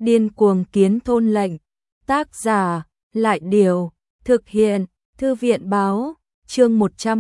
Điên cuồng kiến thôn lệnh. Tác giả, Lại Điều. Thực hiện, Thư viện Báo. Chương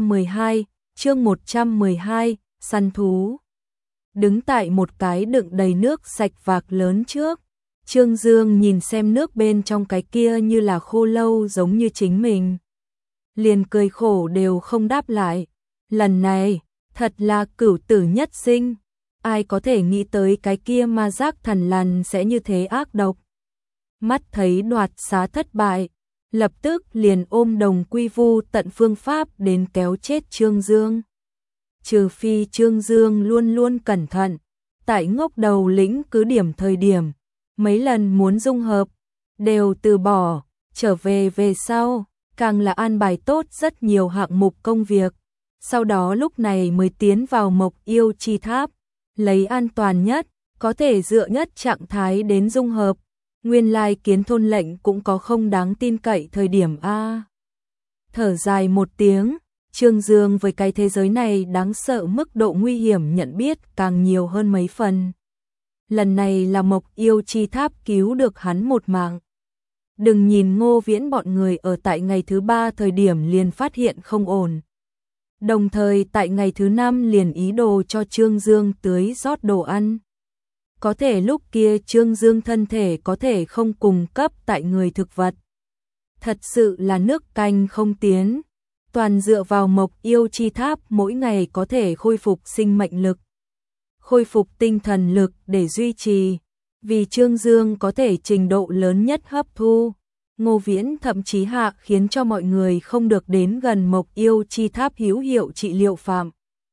112, săn thú. Đứng tại một cái đựng đầy nước sạch vạc lớn trước, Trương Dương nhìn xem nước bên trong cái kia như là khô lâu giống như chính mình. Liền cười khổ đều không đáp lại. Lần này, thật là cửu tử nhất sinh. Ai có thể nghĩ tới cái kia ma giác thần lằn sẽ như thế ác độc. Mắt thấy đoạt xá thất bại, lập tức liền ôm đồng quy vu tận phương pháp đến kéo chết Trương Dương. Trừ phi Trương Dương luôn luôn cẩn thận, tại Ngốc Đầu lĩnh cứ điểm thời điểm, mấy lần muốn dung hợp, đều từ bỏ, trở về sau, càng là an bài tốt rất nhiều hạng mục công việc. Sau đó lúc này mới tiến vào Mộc Yêu Chi Tháp, lấy an toàn nhất, có thể dựa nhất trạng thái đến dung hợp. Nguyên lai kiến thôn lệnh cũng có không đáng tin cậy thời điểm a. Thở dài một tiếng, Trương Dương với cái thế giới này đáng sợ mức độ nguy hiểm nhận biết càng nhiều hơn mấy phần. Lần này là Mộc Yêu Chi Tháp cứu được hắn một mạng. Đừng nhìn Ngô Viễn bọn người ở tại ngày thứ 3 thời điểm liền phát hiện không ổn. Đồng thời tại ngày thứ 5 liền ý đồ cho Trương Dương tưới rót đồ ăn. Có thể lúc kia Trương Dương thân thể có thể không cung cấp tại người thực vật. Thật sự là nước canh không tiến. Toàn dựa vào Mộc Yêu Chi Tháp mỗi ngày có thể khôi phục sinh mệnh lực, khôi phục tinh thần lực để duy trì. Vì Trương Dương có thể trình độ lớn nhất hấp thu, Ngô Viễn thậm chí hạ khiến cho mọi người không được đến gần Mộc Yêu Chi Tháp hữu hiệu trị liệu phạm.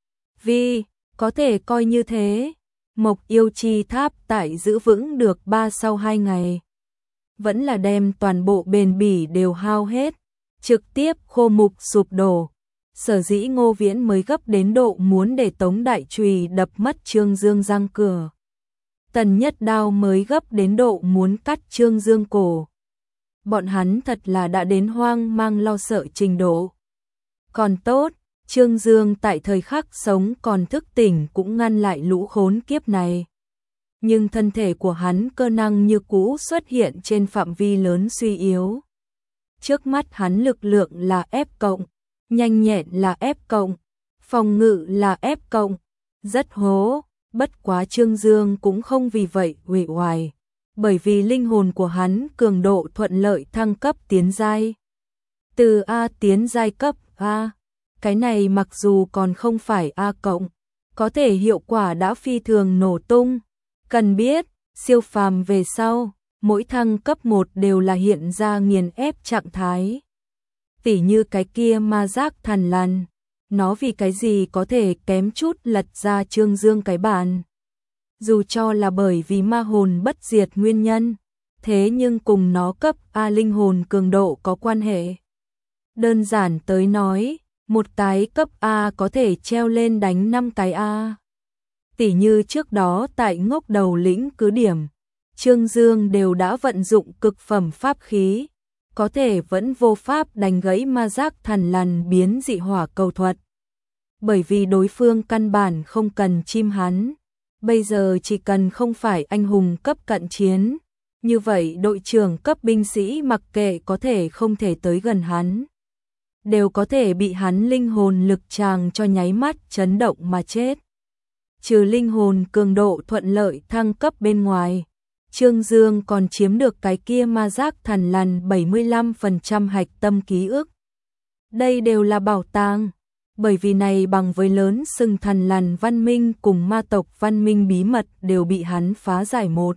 Vì có thể coi như thế, Mộc Yêu Chi Tháp tại giữ vững được sau 2 ngày. Vẫn là đem toàn bộ bền bỉ đều hao hết, trực tiếp khô mục sụp đổ. Sở dĩ Ngô Viễn mới gấp đến độ muốn để Tống Đại Chùy đập mất Trương Dương răng cửa. Tần Nhất Đao mới gấp đến độ muốn cắt Trương Dương cổ. Bọn hắn thật là đã đến hoang mang lo sợ trình độ. Còn tốt, Trương Dương tại thời khắc sống còn thức tỉnh cũng ngăn lại lũ khốn kiếp này. Nhưng thân thể của hắn cơ năng như cũ xuất hiện trên phạm vi lớn suy yếu. Trước mắt hắn lực lượng là F+, nhanh nhẹn là F+, phòng ngự là F+, rất hố. Bất quá Trương Dương cũng không vì vậy uể oải, bởi vì linh hồn của hắn cường độ thuận lợi thăng cấp tiến giai. Từ A tiến giai cấp A, cái này mặc dù còn không phải A+, có thể hiệu quả đã phi thường nổ tung. Cần biết, siêu phàm về sau, mỗi thăng cấp 1 đều là hiện ra nghiền ép trạng thái. Tỉ như cái kia ma giác thần lằn, nó vì cái gì có thể kém chút lật ra Trương Dương cái bàn. Dù cho là bởi vì ma hồn bất diệt nguyên nhân, thế nhưng cùng nó cấp A linh hồn cường độ có quan hệ. Đơn giản tới nói, một cái cấp A có thể treo lên đánh 5 cái A. Tỉ như trước đó tại Ngốc Đầu lĩnh cứ điểm, Trương Dương đều đã vận dụng cực phẩm pháp khí, có thể vẫn vô pháp đánh gãy ma giác thần lằn biến dị hỏa cầu thuật. Bởi vì đối phương căn bản không cần chim hắn, bây giờ chỉ cần không phải anh hùng cấp cận chiến, như vậy đội trưởng cấp binh sĩ mặc kệ có thể không thể tới gần hắn, đều có thể bị hắn linh hồn lực tràng cho nháy mắt chấn động mà chết. Trừ linh hồn cường độ thuận lợi thăng cấp bên ngoài, Trương Dương còn chiếm được cái kia ma giác thần lằn 75% hạch tâm ký ức. Đây đều là bảo tàng, bởi vì này bằng với lớn sừng thần lằn văn minh cùng ma tộc văn minh bí mật đều bị hắn phá giải một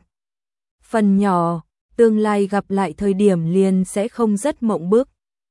phần nhỏ, tương lai gặp lại thời điểm liền sẽ không rất mộng bức.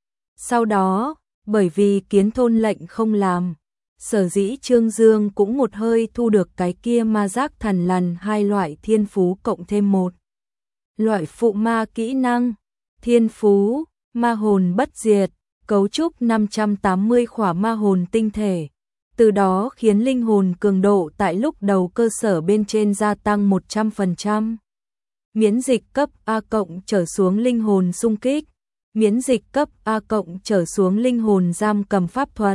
Sau đó, bởi vì kiến thôn lệnh không làm, sở dĩ Trương Dương cũng một hơi thu được cái kia ma giác thần lằn 2 loại thiên phú cộng thêm 1 loại phụ ma kỹ năng. Thiên phú, ma hồn bất diệt, cấu trúc 580 khỏa ma hồn tinh thể, từ đó khiến linh hồn cường độ tại lúc đầu cơ sở bên trên gia tăng 100%. Miễn dịch cấp A cộng trở xuống linh hồn xung kích, miễn dịch cấp A cộng trở xuống linh hồn giam cầm pháp thuật.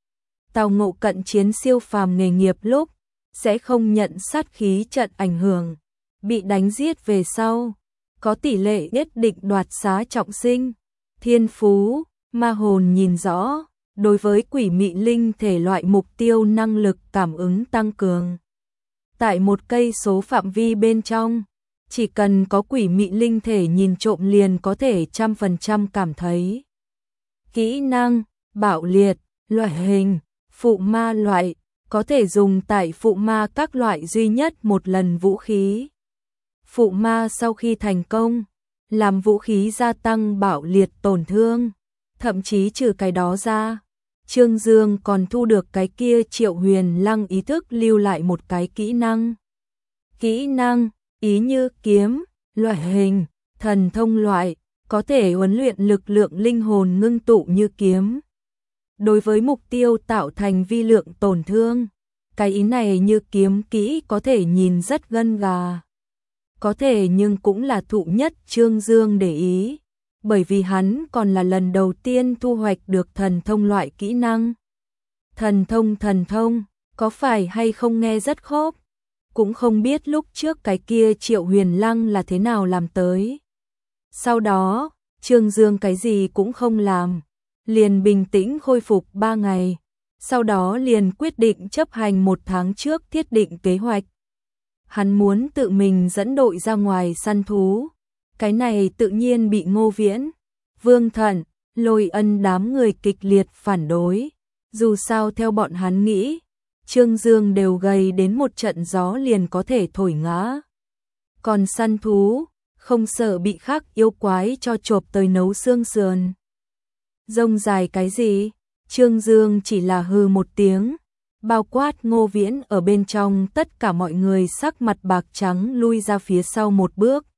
Tào ngộ cận chiến siêu phàm nghề nghiệp lúc sẽ không nhận sát khí trận ảnh hưởng. bị đánh giết về sau, có tỷ lệ nhất định đoạt xá trọng sinh. Thiên phú, ma hồn nhìn rõ, đối với quỷ mị linh thể loại mục tiêu năng lực cảm ứng tăng cường. Tại một cây số phạm vi bên trong, chỉ cần có quỷ mị linh thể nhìn trộm liền có thể 100% cảm thấy. Kỹ năng, bạo liệt, loại hình, phụ ma loại, có thể dùng tại phụ ma các loại duy nhất một lần vũ khí. Phụ ma sau khi thành công, làm vũ khí gia tăng bạo liệt tổn thương, thậm chí trừ cái đó ra. Trương Dương còn thu được cái kia Triệu Huyền Lăng ý thức lưu lại một cái kỹ năng. Kỹ năng, ý như kiếm, loại hình, thần thông loại, có thể huấn luyện lực lượng linh hồn ngưng tụ như kiếm. Đối với mục tiêu tạo thành vi lượng tổn thương, cái ý này như kiếm kỹ có thể nhìn rất gân gà. Có thể nhưng cũng là thụ nhất Trương Dương để ý, bởi vì hắn còn là lần đầu tiên thu hoạch được thần thông loại kỹ năng. Thần thông, có phải hay không nghe rất khớp, cũng không biết lúc trước cái kia Triệu Huyền Lăng là thế nào làm tới. Sau đó, Trương Dương cái gì cũng không làm, liền bình tĩnh khôi phục 3 ngày, sau đó liền quyết định chấp hành 1 tháng trước thiết định kế hoạch. Hắn muốn tự mình dẫn đội ra ngoài săn thú, cái này tự nhiên bị Ngô Viễn, Vương Thận, Lôi Ân đám người kịch liệt phản đối. Dù sao theo bọn hắn nghĩ, Trương Dương đều gầy đến một trận gió liền có thể thổi ngã. Còn săn thú, không sợ bị khác yêu quái cho chộp tới nấu xương sườn. Rông dài cái gì? Trương Dương chỉ là hừ một tiếng, bao quát Ngô Viễn ở bên trong tất cả mọi người sắc mặt bạc trắng lui ra phía sau một bước.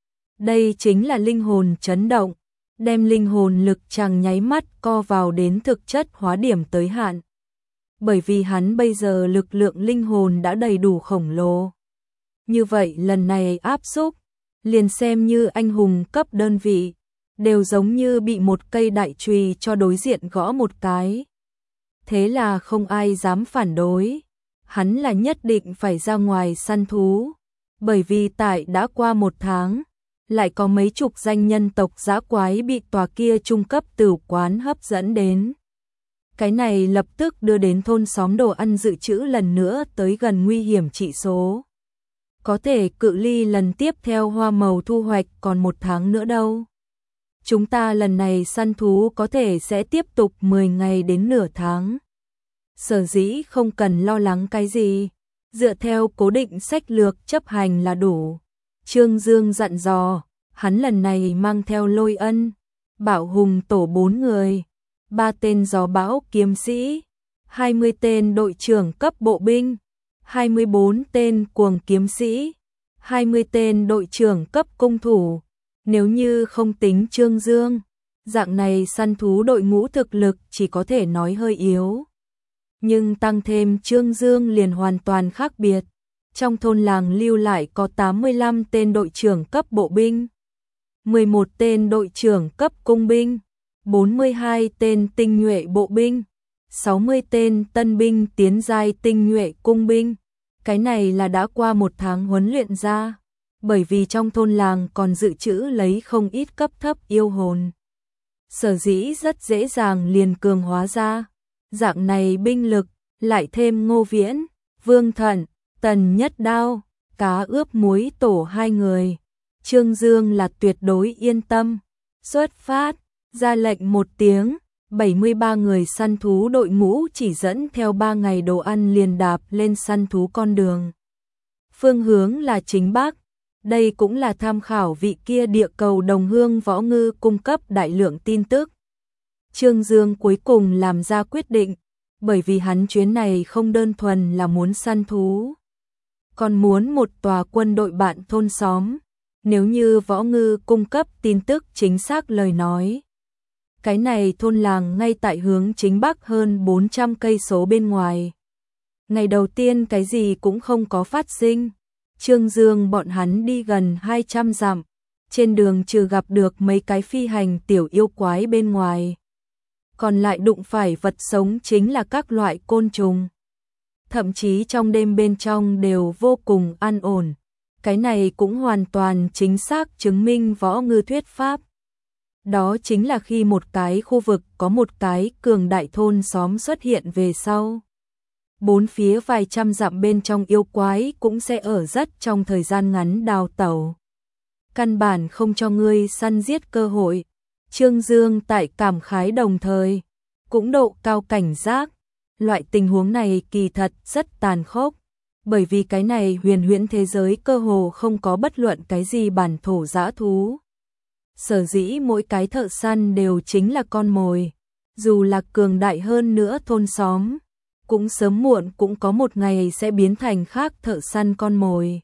Đây chính là linh hồn chấn động, đem linh hồn lực chàng nháy mắt co vào đến thực chất hóa điểm tới hạn. Bởi vì hắn bây giờ lực lượng linh hồn đã đầy đủ khổng lồ. Như vậy lần này áp xúc, liền xem như anh hùng cấp đơn vị, đều giống như bị một cây đại chùy cho đối diện gõ một cái. Thế là không ai dám phản đối, hắn là nhất định phải ra ngoài săn thú, bởi vì tại đã qua 1 tháng, lại có mấy chục danh nhân tộc dã quái bị tòa kia trung cấp tửu quán hấp dẫn đến. Cái này lập tức đưa đến thôn xóm đồ ăn dự trữ lần nữa tới gần nguy hiểm trị số. Có thể cự ly lần tiếp theo hoa màu thu hoạch còn 1 tháng nữa đâu. Chúng ta lần này săn thú có thể sẽ tiếp tục 10 ngày đến nửa tháng. Sở dĩ không cần lo lắng cái gì, dựa theo cố định sách lược chấp hành là đủ. Trương Dương dặn dò, hắn lần này mang theo Lôi Ân, Bảo Hùng tổ 4 người, 3 tên gió bão kiếm sĩ, 20 tên đội trưởng cấp bộ binh, 24 tên cuồng kiếm sĩ, 20 tên đội trưởng cấp cung thủ. Nếu như không tính Trương Dương, dạng này săn thú đội ngũ thực lực chỉ có thể nói hơi yếu. Nhưng tăng thêm Trương Dương liền hoàn toàn khác biệt. Trong thôn làng lưu lại có 85 tên đội trưởng cấp bộ binh, 11 tên đội trưởng cấp cung binh, 42 tên tinh nhuệ bộ binh, 60 tên tân binh tiến giai tinh nhuệ cung binh. Cái này là đã qua 1 tháng huấn luyện ra, bởi vì trong thôn làng còn dự trữ lấy không ít cấp thấp yêu hồn. Sở dĩ rất dễ dàng liền cường hóa ra. Dạng này binh lực, lại thêm Ngô Viễn, Vương Thận, Tần Nhất Đao, cá ướp muối tổ 2 người. Trương Dương là tuyệt đối yên tâm. Xuất phát, ra lệnh 1 tiếng, 73 người săn thú đội ngũ chỉ dẫn theo 3 ngày đồ ăn liền đạp lên săn thú con đường. Phương hướng là chính Bắc. Đây cũng là tham khảo vị kia địa cầu đồng hương võ ngư cung cấp đại lượng tin tức. Trương Dương cuối cùng làm ra quyết định, bởi vì hắn chuyến này không đơn thuần là muốn săn thú, còn muốn một tòa quân đội bạn thôn xóm. Nếu như võ ngư cung cấp tin tức chính xác lời nói, cái này thôn làng ngay tại hướng chính Bắc hơn 400 cây số bên ngoài. Ngày đầu tiên cái gì cũng không có phát sinh. Trương Dương bọn hắn đi gần 200 dặm, trên đường trừ gặp được mấy cái phi hành tiểu yêu quái bên ngoài, còn lại đụng phải vật sống chính là các loại côn trùng. Thậm chí trong đêm bên trong đều vô cùng an ổn. Cái này cũng hoàn toàn chính xác chứng minh Võ Ngư thuyết pháp. Đó chính là khi một cái khu vực có một cái cường đại thôn xóm xuất hiện về sau. Bốn phía vài trăm dặm bên trong yêu quái cũng sẽ ở rất trong thời gian ngắn đào tẩu. Căn bản không cho ngươi săn giết cơ hội. Trương Dương tại cảm khái đồng thời, cũng độ cao cảnh giác. Loại tình huống này kỳ thật rất tàn khốc. Bởi vì cái này huyền huyễn thế giới cơ hồ không có bất luận cái gì bản thổ dã thú. Sở dĩ mỗi cái thợ săn đều chính là con mồi. Dù là cường đại hơn nữa thôn xóm, cũng sớm muộn cũng có một ngày sẽ biến thành khác thợ săn con mồi.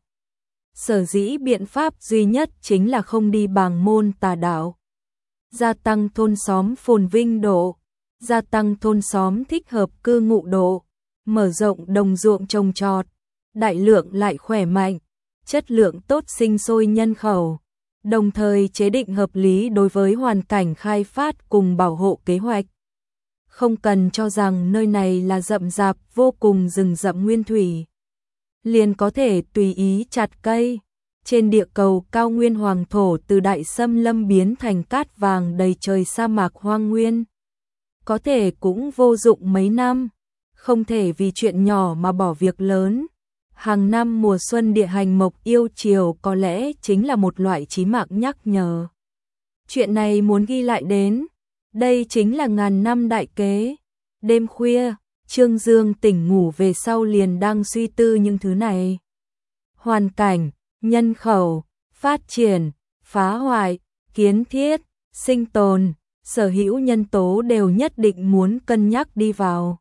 Sở dĩ biện pháp duy nhất chính là không đi bàng môn tà đạo. Gia tăng thôn xóm phồn vinh độ, gia tăng thôn xóm thích hợp cư ngụ độ, mở rộng đồng ruộng trồng trọt, đại lượng lại khỏe mạnh, chất lượng tốt sinh sôi nhân khẩu, đồng thời chế định hợp lý đối với hoàn cảnh khai phát cùng bảo hộ kế hoạch. Không cần cho rằng nơi này là rậm rạp vô cùng rừng rậm nguyên thủy, liền có thể tùy ý chặt cây. Trên địa cầu cao nguyên hoàng thổ từ đại xâm lâm biến thành cát vàng đầy trời sa mạc hoang nguyên. Có thể cũng vô dụng mấy năm, không thể vì chuyện nhỏ mà bỏ việc lớn. Hàng năm mùa xuân địa hành mộc yêu chiều có lẽ chính là một loại chí mạng nhắc nhở. Chuyện này muốn ghi lại đến, đây chính là ngàn năm đại kế. Đêm khuya, Trương Dương tỉnh ngủ về sau liền đang suy tư những thứ này. Hoàn cảnh, nhân khẩu, phát triển, phá hoại, kiến thiết, sinh tồn, sở hữu nhân tố đều nhất định muốn cân nhắc đi vào.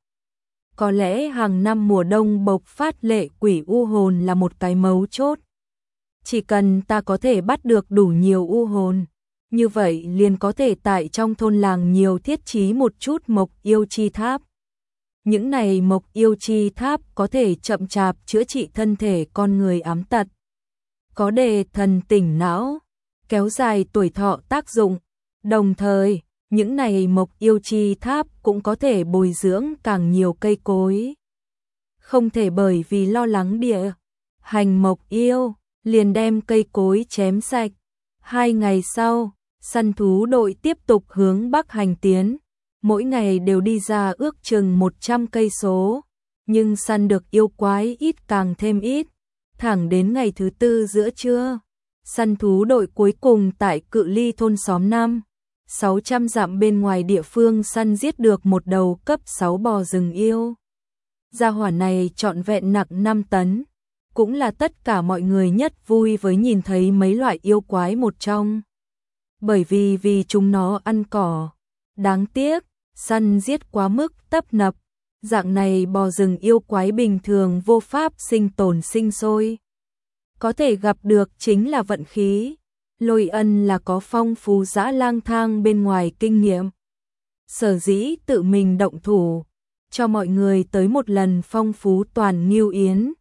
Có lẽ hàng năm mùa đông bộc phát lệ quỷ u hồn là một cái mấu chốt. Chỉ cần ta có thể bắt được đủ nhiều u hồn, như vậy liền có thể tại trong thôn làng nhiều thiết trí một chút mộc yêu chi tháp. Những này mộc yêu chi tháp có thể chậm chạp chữa trị thân thể con người ám tật, có đề thần tỉnh não, kéo dài tuổi thọ tác dụng. Đồng thời, những này mộc yêu chi tháp cũng có thể bồi dưỡng càng nhiều cây cối. Không thể bởi vì lo lắng địa hành mộc yêu, liền đem cây cối chém sạch. 2 ngày sau, săn thú đội tiếp tục hướng bắc hành tiến. Mỗi ngày đều đi ra ước chừng 100 cây số, nhưng săn được yêu quái ít càng thêm ít. Thẳng đến ngày thứ 4 giữa trưa, săn thú đội cuối cùng tại cự ly thôn xóm 5-600 dặm bên ngoài địa phương săn giết được một đầu cấp 6 bò rừng yêu. Gia hỏa này trọn vẹn nặng 5 tấn, cũng là tất cả mọi người nhất vui với nhìn thấy mấy loại yêu quái một trong. Bởi vì chúng nó ăn cỏ. Đáng tiếc, săn giết quá mức tấp nập, dạng này bò rừng yêu quái bình thường vô pháp sinh tồn sinh sôi. Có thể gặp được chính là vận khí. Lôi Ân là có phong phú dã lang thang bên ngoài kinh nghiệm. Sở dĩ tự mình động thủ, cho mọi người tới một lần phong phú toàn Ngưu Yến.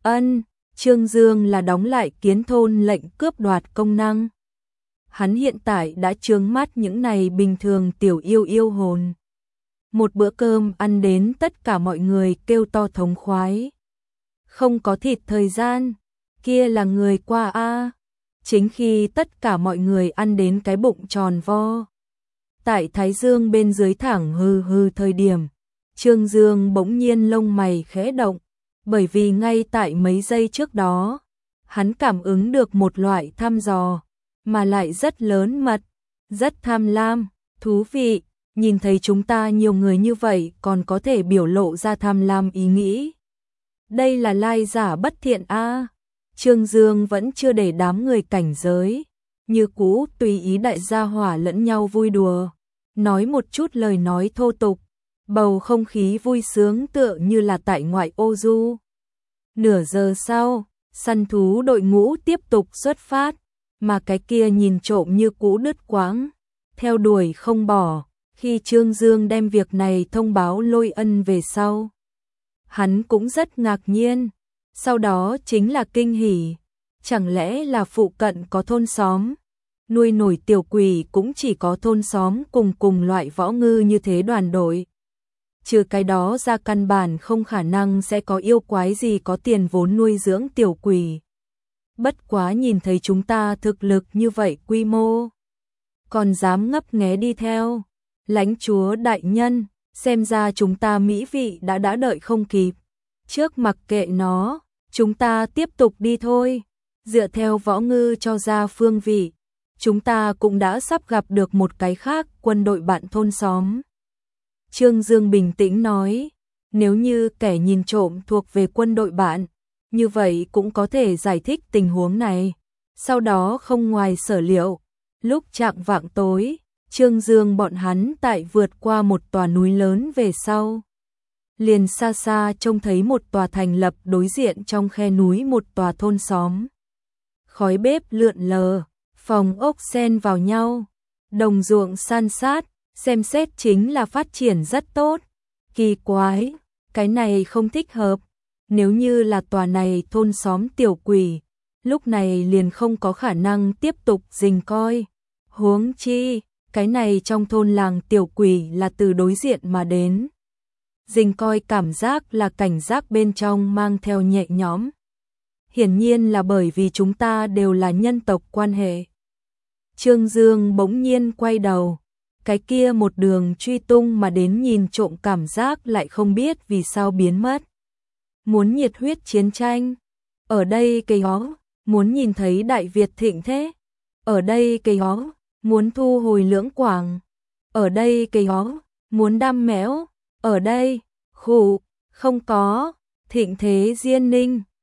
Trương Dương là đóng lại kiến thôn lệnh cướp đoạt công năng. Hắn hiện tại đã chướng mắt những này bình thường tiểu yêu hồn. Một bữa cơm ăn đến tất cả mọi người kêu to thống khoái. Không có thịt thời gian, kia là người qua a. Chính khi tất cả mọi người ăn đến cái bụng tròn vo, tại thái dương bên dưới thẳng hừ hừ thời điểm, Trương Dương bỗng nhiên lông mày khẽ động, bởi vì ngay tại mấy giây trước đó, hắn cảm ứng được một loại thăm dò, mà lại rất lớn mật, rất tham lam, thú vị. Nhìn thấy chúng ta nhiều người như vậy còn có thể biểu lộ ra tham lam ý nghĩ. Đây là lai giả bất thiện a. Trương Dương vẫn chưa để đám người cảnh giới, như cũ tùy ý đại gia hỏa lẫn nhau vui đùa, nói một chút lời nói thô tục, bầu không khí vui sướng tựa như là tại ngoại ô du. Nửa giờ sau, săn thú đội ngũ tiếp tục xuất phát, mà cái kia nhìn trộm như cũ đứt quãng, theo đuổi không bỏ. Khi Trương Dương đem việc này thông báo Lôi Ân về sau, hắn cũng rất ngạc nhiên, sau đó chính là kinh hỉ, chẳng lẽ là phụ cận có thôn xóm, nuôi nổi tiểu quỷ cũng chỉ có thôn xóm cùng loại võ ngư như thế đoàn đội. Trừ cái đó ra căn bản không khả năng sẽ có yêu quái gì có tiền vốn nuôi dưỡng tiểu quỷ. bất quá nhìn thấy chúng ta thực lực như vậy quy mô, còn dám ngấp nghé đi theo. Lãnh chúa đại nhân, xem ra chúng ta mỹ vị đã đợi không kịp. Trước mặc kệ nó, chúng ta tiếp tục đi thôi. Dựa theo Võ Ngư cho ra phương vị, chúng ta cũng đã sắp gặp được một cái khác quân đội bạn thôn xóm. Trương Dương bình tĩnh nói, nếu như kẻ nhìn trộm thuộc về quân đội bạn, như vậy cũng có thể giải thích tình huống này. Sau đó không ngoài sở liệu, lúc chạng vạng tối, Trương Dương bọn hắn tại vượt qua một tòa núi lớn về sau. Liền xa xa trông thấy một tòa thành lập đối diện trong khe núi một tòa thôn xóm. Khói bếp lượn lờ, phòng ốc xen vào nhau, đồng ruộng san sát, xem xét chính là phát triển rất tốt. Kỳ quái, cái này không thích hợp. Nếu như là tòa này thôn xóm tiểu quỷ, lúc này liền không có khả năng tiếp tục rình coi. Huống chi, cái này trong thôn làng tiểu quỷ là từ đối diện mà đến. Rình coi cảm giác là cảnh giác bên trong mang theo nhẹ nhõm. Hiển nhiên là bởi vì chúng ta đều là nhân tộc quan hệ. Trương Dương bỗng nhiên quay đầu, cái kia một đường truy tung mà đến nhìn trộm cảm giác lại không biết vì sao biến mất. Muốn nhiệt huyết chiến tranh, ở đây cây hó, muốn nhìn thấy Đại Việt thịnh thế, ở đây cây hó, muốn thu hồi Lưỡng Quảng, ở đây cây hó, muốn đam mẽo, ở đây, khủ, không có, thịnh thế Diên Ninh.